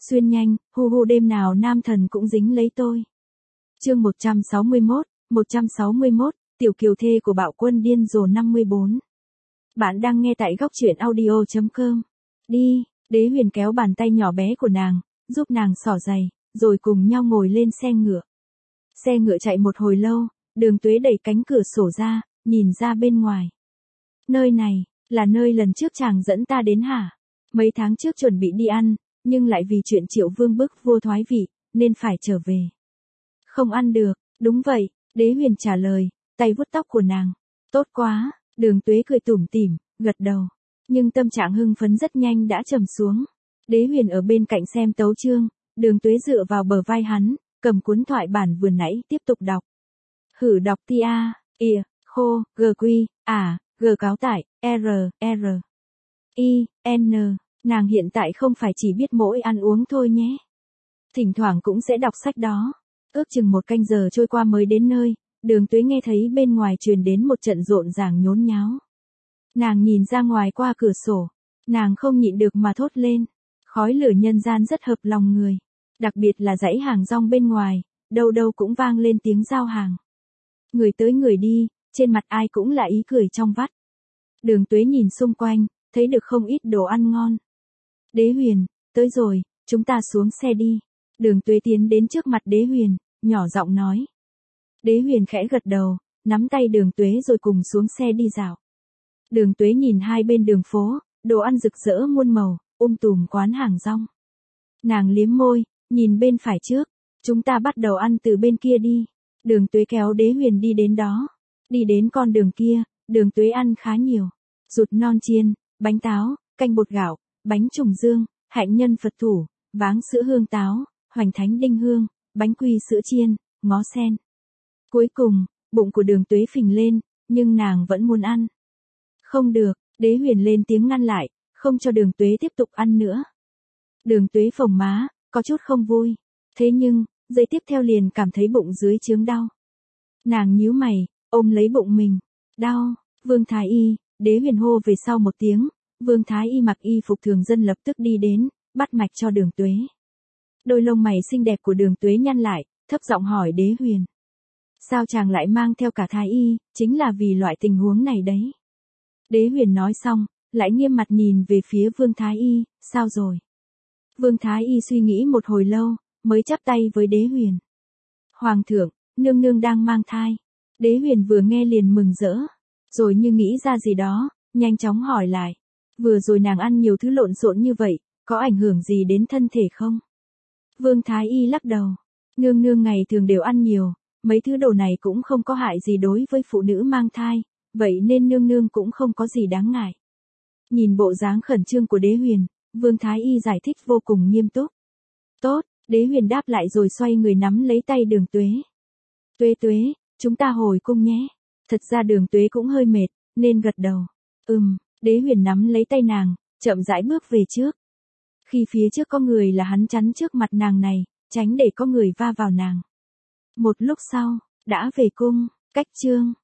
Xuyên nhanh, hu hu đêm nào nam thần cũng dính lấy tôi. Chương 161, tiểu kiều thê của bạo quân điên rồ 54. Bạn đang nghe tại góc truyện audio.com. Đi, Đế Huyền kéo bàn tay nhỏ bé của nàng, giúp nàng xỏ giày, rồi cùng nhau ngồi lên xe ngựa. Xe ngựa chạy một hồi lâu, Đường Tuế đẩy cánh cửa sổ ra, nhìn ra bên ngoài. Nơi này, là nơi lần trước chàng dẫn ta đến hả? Mấy tháng trước chuẩn bị đi ăn, nhưng lại vì chuyện Triệu Vương bức vua thoái vị, nên phải trở về. Không ăn được, đúng vậy, Đế Huyền trả lời, tay vuốt tóc của nàng. Tốt quá, Đường Tuế cười tủm tỉm, gật đầu. Nhưng tâm trạng hưng phấn rất nhanh đã trầm xuống. Đế Huyền ở bên cạnh xem tấu chương, Đường Tuế dựa vào bờ vai hắn, cầm cuốn thoại bản vừa nãy tiếp tục đọc. Hử đọc tia, ỉa, khô, gq, g cáo tải, r, i, n. Nàng hiện tại không phải chỉ biết mỗi ăn uống thôi nhé. Thỉnh thoảng cũng sẽ đọc sách đó. Ước chừng 1 canh giờ trôi qua mới đến nơi, Đường Tuế nghe thấy bên ngoài truyền đến một trận rộn ràng nhốn nháo. Nàng nhìn ra ngoài qua cửa sổ, nàng không nhịn được mà thốt lên. Khói lửa nhân gian rất hợp lòng người. Đặc biệt là dãy hàng rong bên ngoài, đâu đâu cũng vang lên tiếng giao hàng. Người tới người đi, trên mặt ai cũng là ý cười trong vắt. Đường Tuế nhìn xung quanh, thấy được không ít đồ ăn ngon. Đế Huyền, tới rồi, chúng ta xuống xe đi. Đường Tuế tiến đến trước mặt Đế Huyền, nhỏ giọng nói. Đế Huyền khẽ gật đầu, nắm tay Đường Tuế rồi cùng xuống xe đi dạo. Đường Tuế nhìn hai bên đường phố, đồ ăn rực rỡ muôn màu, tùm quán hàng rong. Nàng liếm môi, nhìn bên phải trước, chúng ta bắt đầu ăn từ bên kia đi. Đường Tuế kéo Đế Huyền đi đến đó. Đi đến con đường kia, Đường Tuế ăn khá nhiều. Rụt non chiên, bánh táo, canh bột gạo, bánh trùng dương, hạnh nhân Phật thủ, váng sữa hương táo, hoành thánh đinh hương, bánh quy sữa chiên, ngó sen. Cuối cùng, bụng của Đường Tuế phình lên, nhưng nàng vẫn muốn ăn. Không được, Đế Huyền lên tiếng ngăn lại, không cho Đường Tuế tiếp tục ăn nữa. Đường Tuế phồng má, có chút không vui. Thế nhưng, giây tiếp theo liền cảm thấy bụng dưới chướng đau. Nàng nhíu mày, ôm lấy bụng mình. Đau, Vương Thái Y, Đế Huyền hô về sau một tiếng. Vương Thái Y mặc y phục thường dân lập tức đi đến, bắt mạch cho Đường Tuế. Đôi lông mày xinh đẹp của Đường Tuế nhăn lại, thấp giọng hỏi Đế Huyền. Sao chàng lại mang theo cả Thái Y, chính là vì loại tình huống này đấy. Đế Huyền nói xong, lại nghiêm mặt nhìn về phía Vương Thái Y, sao rồi? Vương Thái Y suy nghĩ một hồi lâu, mới chắp tay với Đế Huyền. Hoàng thượng, nương nương đang mang thai. Đế Huyền vừa nghe liền mừng rỡ, rồi như nghĩ ra gì đó, nhanh chóng hỏi lại. Vừa rồi nàng ăn nhiều thứ lộn xộn như vậy, có ảnh hưởng gì đến thân thể không? Vương Thái Y lắc đầu. Nương nương ngày thường đều ăn nhiều, mấy thứ đồ này cũng không có hại gì đối với phụ nữ mang thai, vậy nên nương nương cũng không có gì đáng ngại. Nhìn bộ dáng khẩn trương của Đế Huyền, Vương Thái Y giải thích vô cùng nghiêm túc. Tốt, Đế Huyền đáp lại rồi xoay người nắm lấy tay Đường Tuế. Tuế Tuế, chúng ta hồi cung nhé. Thật ra Đường Tuế cũng hơi mệt, nên gật đầu. Đế Huyền nắm lấy tay nàng, chậm rãi bước về trước. Khi phía trước có người là hắn chắn trước mặt nàng này, tránh để có người va vào nàng. Một lúc sau, đã về cung, cách chương.